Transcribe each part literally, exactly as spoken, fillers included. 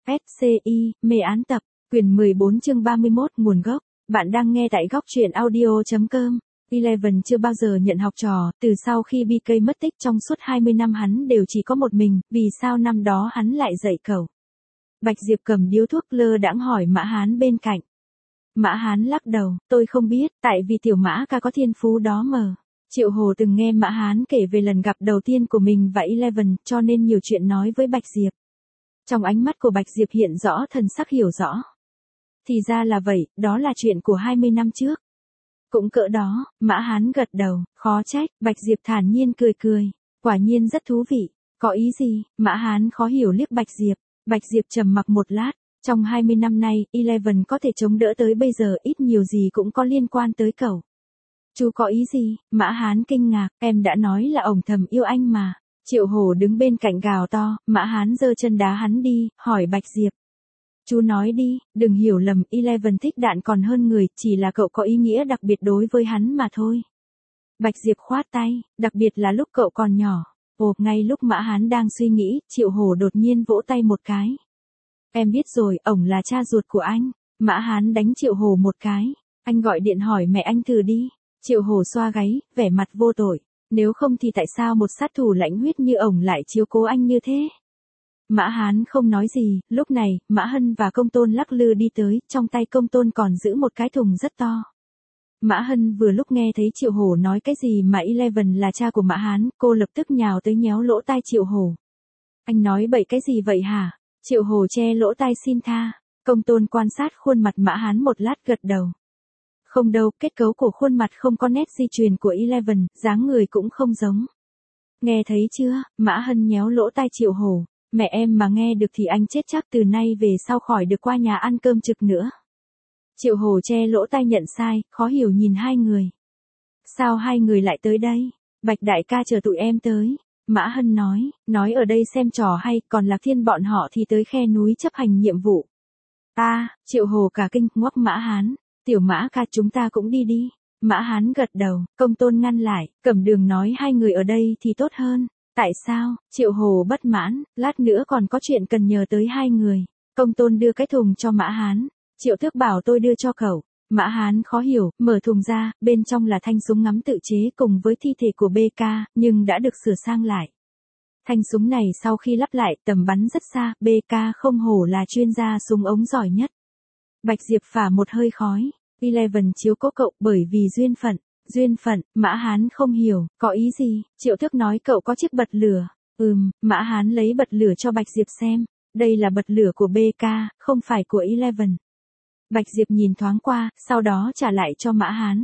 ét xê i, mê án tập, quyển mười bốn chương ba mươi mốt nguồn gốc. Bạn đang nghe tại góc truyện audio chấm com. Eleven chưa bao giờ nhận học trò, từ sau khi bê ca mất tích trong suốt hai mươi năm hắn đều chỉ có một mình, vì sao năm đó hắn lại dạy cậu? Bạch Diệp cầm điếu thuốc lơ đãng hỏi Mã Hán bên cạnh. Mã Hán lắc đầu, tôi không biết, tại vì tiểu Mã ca có thiên phú đó mờ. Triệu Hồ từng nghe Mã Hán kể về lần gặp đầu tiên của mình và Eleven, cho nên nhiều chuyện nói với Bạch Diệp. Trong ánh mắt của Bạch Diệp hiện rõ thần sắc hiểu rõ. Thì ra là vậy, đó là chuyện của hai mươi năm trước. Cũng cỡ đó, Mã Hán gật đầu, khó trách, Bạch Diệp thản nhiên cười cười. Quả nhiên rất thú vị, có ý gì? Mã Hán khó hiểu liếc Bạch Diệp. Bạch Diệp trầm mặc một lát, trong hai mươi năm nay, Eleven có thể chống đỡ tới bây giờ ít nhiều gì cũng có liên quan tới cậu. Chú có ý gì? Mã Hán kinh ngạc, em đã nói là ổng thầm yêu anh mà. Triệu Hổ đứng bên cạnh gào to, Mã Hán giơ chân đá hắn đi, hỏi Bạch Diệp. Chú nói đi, đừng hiểu lầm, Eleven thích đạn còn hơn người, chỉ là cậu có ý nghĩa đặc biệt đối với hắn mà thôi. Bạch Diệp khoát tay, đặc biệt là lúc cậu còn nhỏ. Ồ, ngay lúc Mã Hán đang suy nghĩ, Triệu Hổ đột nhiên vỗ tay một cái. Em biết rồi, ổng là cha ruột của anh. Mã Hán đánh Triệu Hổ một cái. Anh gọi điện hỏi mẹ anh thử đi. Triệu Hổ xoa gáy, vẻ mặt vô tội. Nếu không thì tại sao một sát thủ lãnh huyết như ổng lại chiếu cố anh như thế? Mã Hán không nói gì, lúc này, Mã Hân và Công Tôn lắc lư đi tới, trong tay Công Tôn còn giữ một cái thùng rất to. Mã Hân vừa lúc nghe thấy Triệu Hổ nói cái gì mà Eleven là cha của Mã Hán, cô lập tức nhào tới nhéo lỗ tai Triệu Hổ. Anh nói bậy cái gì vậy hả? Triệu Hổ che lỗ tai xin tha. Công Tôn quan sát khuôn mặt Mã Hán một lát gật đầu. Không đâu, kết cấu của khuôn mặt không có nét di truyền của Eleven, dáng người cũng không giống. Nghe thấy chưa? Mã Hân nhéo lỗ tai Triệu Hổ. Mẹ em mà nghe được thì anh chết chắc, từ nay về sau khỏi được qua nhà ăn cơm trực nữa. Triệu Hổ che lỗ tai nhận sai, khó hiểu nhìn hai người. Sao hai người lại tới đây? Bạch đại ca chờ tụi em tới. Mã Hân nói, nói ở đây xem trò hay, còn Lạc Thiên bọn họ thì tới khe núi chấp hành nhiệm vụ. Ta, Triệu Hổ cả kinh, ngoắc Mã Hán. Tiểu Mã ca chúng ta cũng đi đi. Mã Hán gật đầu, Công Tôn ngăn lại, Cẩm Đường nói hai người ở đây thì tốt hơn. Tại sao? Triệu Hồ bất mãn, lát nữa còn có chuyện cần nhờ tới hai người. Công Tôn đưa cái thùng cho Mã Hán. Triệu Tước bảo tôi đưa cho cậu. Mã Hán khó hiểu, mở thùng ra, bên trong là thanh súng ngắm tự chế cùng với thi thể của bê ca, nhưng đã được sửa sang lại. Thanh súng này sau khi lắp lại, tầm bắn rất xa, bê ca không hổ là chuyên gia súng ống giỏi nhất. Bạch Diệp phả một hơi khói. Eleven chiếu cố cậu bởi vì duyên phận. Duyên phận, Mã Hán không hiểu, có ý gì? Triệu Tước nói cậu có chiếc bật lửa. Ừm, Mã Hán lấy bật lửa cho Bạch Diệp xem. Đây là bật lửa của bê ca, không phải của Eleven. Bạch Diệp nhìn thoáng qua, sau đó trả lại cho Mã Hán.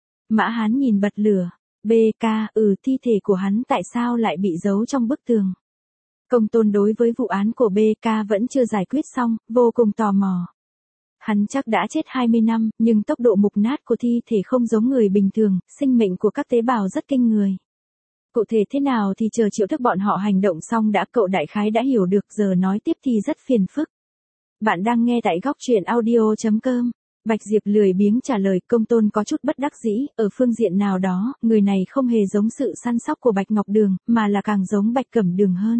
Mã Hán nhìn bật lửa. bê ca, ừ, thi thể của hắn tại sao lại bị giấu trong bức tường? Công Tôn đối với vụ án của bê ca vẫn chưa giải quyết xong, vô cùng tò mò. Hắn chắc đã chết hai mươi năm, nhưng tốc độ mục nát của thi thể không giống người bình thường, sinh mệnh của các tế bào rất kinh người. Cụ thể thế nào thì chờ Triệu Tước bọn họ hành động xong đã, cậu đại khái đã hiểu được, giờ nói tiếp thì rất phiền phức. Bạn đang nghe tại góc truyện audio chấm com. Bạch Diệp lười biếng trả lời. Công Tôn có chút bất đắc dĩ, ở phương diện nào đó, người này không hề giống sự săn sóc của Bạch Ngọc Đường, mà là càng giống Bạch Cẩm Đường hơn.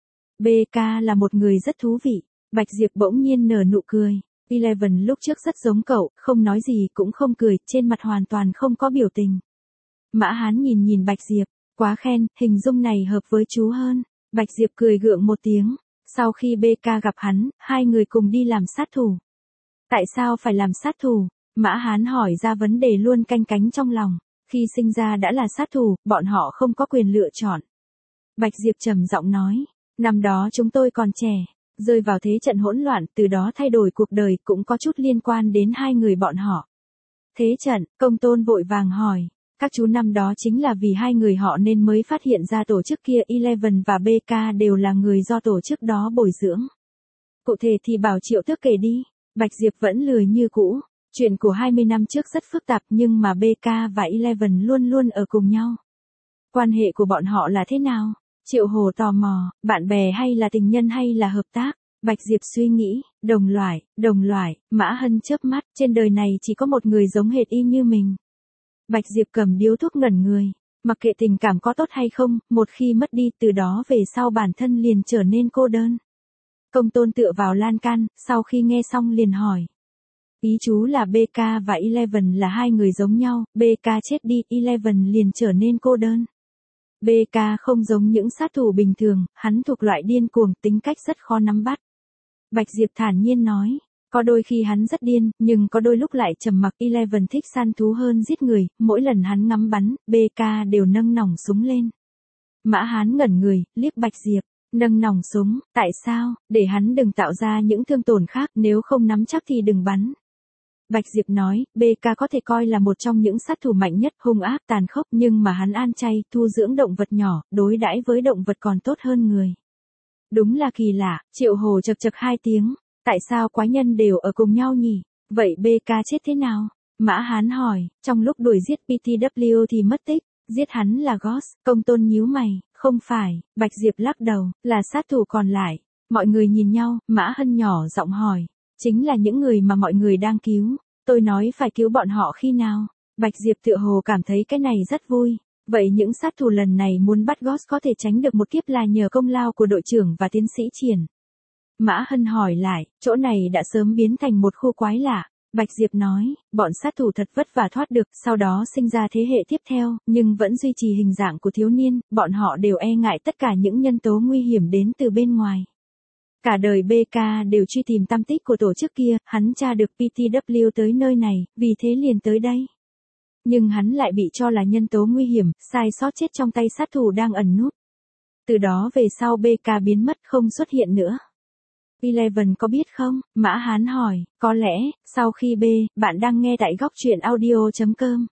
bê ca là một người rất thú vị. Bạch Diệp bỗng nhiên nở nụ cười. Eleven lúc trước rất giống cậu, không nói gì cũng không cười, trên mặt hoàn toàn không có biểu tình. Mã Hán nhìn nhìn Bạch Diệp, quá khen, hình dung này hợp với chú hơn. Bạch Diệp cười gượng một tiếng. Sau khi bê ca gặp hắn, hai người cùng đi làm sát thủ. Tại sao phải làm sát thủ? Mã Hán hỏi ra vấn đề luôn canh cánh trong lòng. Khi sinh ra đã là sát thủ, bọn họ không có quyền lựa chọn. Bạch Diệp trầm giọng nói, năm đó chúng tôi còn trẻ. Rơi vào thế trận hỗn loạn, từ đó thay đổi cuộc đời, cũng có chút liên quan đến hai người bọn họ. Thế trận, Công Tôn vội vàng hỏi. Các chú năm đó chính là vì hai người họ nên mới phát hiện ra tổ chức kia. Eleven và bê ca đều là người do tổ chức đó bồi dưỡng. Cụ thể thì bảo Triệu Tước kể đi. Bạch Diệp vẫn lười như cũ. Chuyện của hai mươi năm trước rất phức tạp, nhưng mà bê ca và Eleven luôn luôn ở cùng nhau. Quan hệ của bọn họ là thế nào? Triệu Hồ tò mò, bạn bè hay là tình nhân hay là hợp tác? Bạch Diệp suy nghĩ, đồng loại, đồng loại. Mã Hân chớp mắt, trên đời này chỉ có một người giống hệt y như mình. Bạch Diệp cầm điếu thuốc ngẩn người. Mặc kệ tình cảm có tốt hay không, một khi mất đi, từ đó về sau bản thân liền trở nên cô đơn. Công tôn tựa vào lan can, sau khi nghe xong liền hỏi. Ý chú là bê ca và Eleven là hai người giống nhau, bê ca chết đi, Eleven liền trở nên cô đơn. bê ca không giống những sát thủ bình thường, hắn thuộc loại điên cuồng, tính cách rất khó nắm bắt. Bạch Diệp thản nhiên nói, có đôi khi hắn rất điên, nhưng có đôi lúc lại trầm mặc. Eleven thích săn thú hơn giết người, mỗi lần hắn ngắm bắn, bê ca đều nâng nòng súng lên. Mã Hán ngẩn người, liếc Bạch Diệp, nâng nòng súng, tại sao, để hắn đừng tạo ra những thương tổn khác, nếu không nắm chắc thì đừng bắn. Bạch Diệp nói, bê ca có thể coi là một trong những sát thủ mạnh nhất, hung ác, tàn khốc, nhưng mà hắn ăn chay, thu dưỡng động vật nhỏ, đối đãi với động vật còn tốt hơn người. Đúng là kỳ lạ, Triệu Hồ chậc chậc hai tiếng, tại sao quái nhân đều ở cùng nhau nhỉ? Vậy bê ca chết thế nào? Mã Hán hỏi, trong lúc đuổi giết pê tê vê thì mất tích, giết hắn là Ghost. Công tôn nhíu mày, không phải. Bạch Diệp lắc đầu, là sát thủ còn lại. Mọi người nhìn nhau, Mã Hân nhỏ giọng hỏi, chính là những người mà mọi người đang cứu. Tôi nói phải cứu bọn họ khi nào? Bạch Diệp tựa hồ cảm thấy cái này rất vui. Vậy những sát thủ lần này muốn bắt Ghost có thể tránh được một kiếp là nhờ công lao của đội trưởng và tiến sĩ Triển. Mã Hân hỏi lại, chỗ này đã sớm biến thành một khu quái lạ. Bạch Diệp nói, bọn sát thủ thật vất vả thoát được, sau đó sinh ra thế hệ tiếp theo, nhưng vẫn duy trì hình dạng của thiếu niên, bọn họ đều e ngại tất cả những nhân tố nguy hiểm đến từ bên ngoài. Cả đời bê ca đều truy tìm tăm tích của tổ chức kia, hắn tra được pê tê vê tới nơi này, vì thế liền tới đây. Nhưng hắn lại bị cho là nhân tố nguy hiểm, sai sót chết trong tay sát thủ đang ẩn núp. Từ đó về sau bê ca biến mất không xuất hiện nữa. Eleven có biết không? Mã Hán hỏi, có lẽ, sau khi B, bạn đang nghe tại góc truyện audio.com.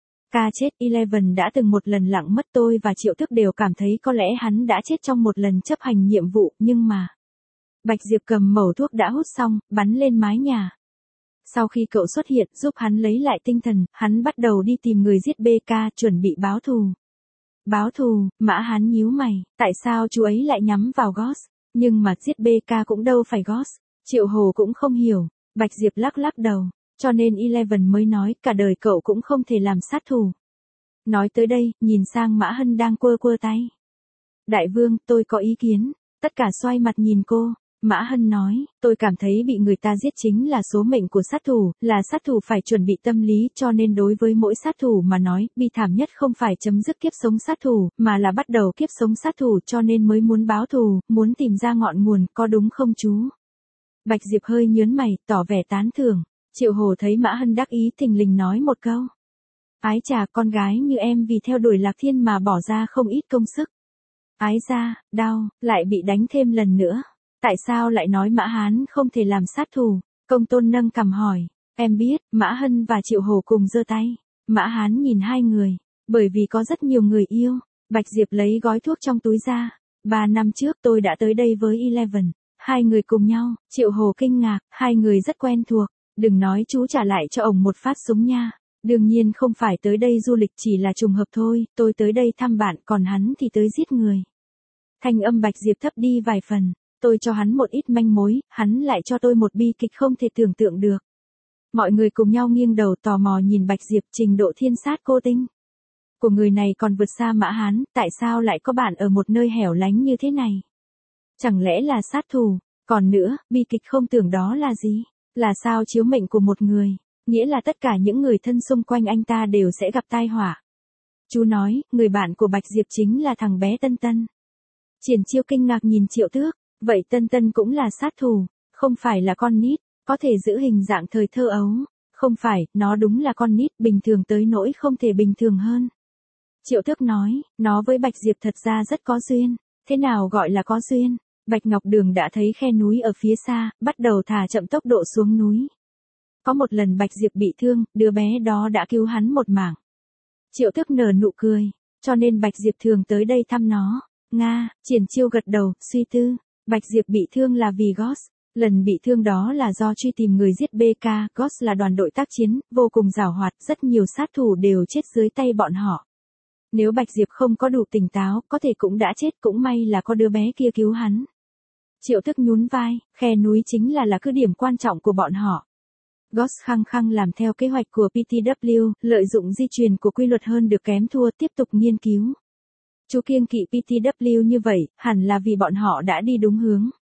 Ca chết, Eleven đã từng một lần lặng mất, tôi và Triệu Thức đều cảm thấy có lẽ hắn đã chết trong một lần chấp hành nhiệm vụ, nhưng mà... Bạch Diệp cầm mẩu thuốc đã hút xong, bắn lên mái nhà. Sau khi cậu xuất hiện, giúp hắn lấy lại tinh thần, hắn bắt đầu đi tìm người giết bê ca, chuẩn bị báo thù. Báo thù, Mã Hán nhíu mày, tại sao chú ấy lại nhắm vào Ghost? Nhưng mà giết bê ca cũng đâu phải Ghost. Triệu Hồ cũng không hiểu. Bạch Diệp lắc lắc đầu. Cho nên Eleven mới nói cả đời cậu cũng không thể làm sát thủ. Nói tới đây, nhìn sang Mã Hân đang quơ quơ tay. Đại vương, tôi có ý kiến. Tất cả xoay mặt nhìn cô. Mã Hân nói, tôi cảm thấy bị người ta giết chính là số mệnh của sát thủ, là sát thủ phải chuẩn bị tâm lý, cho nên đối với mỗi sát thủ mà nói, bi thảm nhất không phải chấm dứt kiếp sống sát thủ, mà là bắt đầu kiếp sống sát thủ, cho nên mới muốn báo thù, muốn tìm ra ngọn nguồn, có đúng không chú? Bạch Diệp hơi nhớn mày, tỏ vẻ tán thưởng. Triệu Hồ thấy Mã Hân đắc ý thình lình nói một câu. Ái chà, con gái như em vì theo đuổi Lạc Thiên mà bỏ ra không ít công sức. Ái ra, đau, lại bị đánh thêm lần nữa. Tại sao lại nói Mã Hán không thể làm sát thủ? Công tôn nâng cằm hỏi. Em biết, Mã Hân và Triệu Hồ cùng giơ tay. Mã Hán nhìn hai người. Bởi vì có rất nhiều người yêu. Bạch Diệp lấy gói thuốc trong túi ra. Ba năm trước tôi đã tới đây với Eleven. Hai người cùng nhau. Triệu Hồ kinh ngạc. Hai người rất quen thuộc. Đừng nói chú trả lại cho ổng một phát súng nha. Đương nhiên không phải tới đây du lịch, chỉ là trùng hợp thôi. Tôi tới đây thăm bạn, còn hắn thì tới giết người. Thanh âm Bạch Diệp thấp đi vài phần. Tôi cho hắn một ít manh mối, hắn lại cho tôi một bi kịch không thể tưởng tượng được. Mọi người cùng nhau nghiêng đầu tò mò nhìn Bạch Diệp, trình độ thiên sát cô tinh của người này còn vượt xa Mã Hán, tại sao lại có bạn ở một nơi hẻo lánh như thế này? Chẳng lẽ là sát thủ? Còn nữa, bi kịch không tưởng đó là gì? Là sao chiếu mệnh của một người, nghĩa là tất cả những người thân xung quanh anh ta đều sẽ gặp tai họa. Chú nói, người bạn của Bạch Diệp chính là thằng bé Tân Tân. Triển Chiêu kinh ngạc nhìn Triệu Tước. Vậy Tân Tân cũng là sát thủ, không phải là con nít, có thể giữ hình dạng thời thơ ấu. Không phải, nó đúng là con nít, bình thường tới nỗi không thể bình thường hơn. Triệu Thức nói, nó với Bạch Diệp thật ra rất có duyên. Thế nào gọi là có duyên? Bạch Ngọc Đường đã thấy khe núi ở phía xa, bắt đầu thả chậm tốc độ xuống núi. Có một lần Bạch Diệp bị thương, đứa bé đó đã cứu hắn một mảng. Triệu Thức nở nụ cười, cho nên Bạch Diệp thường tới đây thăm nó. Nga, Triển Chiêu gật đầu, suy tư. Bạch Diệp bị thương là vì Ghost. Lần bị thương đó là do truy tìm người giết bê ca. Ghost là đoàn đội tác chiến, vô cùng giàu hoạt, rất nhiều sát thủ đều chết dưới tay bọn họ. Nếu Bạch Diệp không có đủ tỉnh táo, có thể cũng đã chết, cũng may là có đứa bé kia cứu hắn. Triệu Thức nhún vai, khe núi chính là là cứ điểm quan trọng của bọn họ. Ghost khăng khăng làm theo kế hoạch của pê tê vê, lợi dụng di truyền của quy luật hơn được kém thua, tiếp tục nghiên cứu. Chú kiêng kỵ pê tê vê như vậy, hẳn là vì bọn họ đã đi đúng hướng.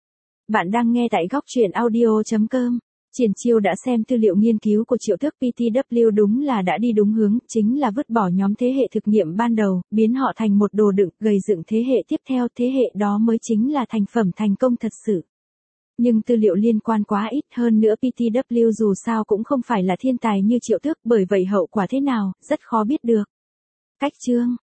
Bạn đang nghe tại góc truyện audio chấm com. Triển Chiêu đã xem tư liệu nghiên cứu của Triệu Tước pê tê vê đúng là đã đi đúng hướng, chính là vứt bỏ nhóm thế hệ thực nghiệm ban đầu, biến họ thành một đồ đựng, gầy dựng thế hệ tiếp theo, thế hệ đó mới chính là thành phẩm thành công thật sự. Nhưng tư liệu liên quan quá ít, hơn nữa pê tê vê dù sao cũng không phải là thiên tài như Triệu Tước, bởi vậy hậu quả thế nào, rất khó biết được. Cách chương,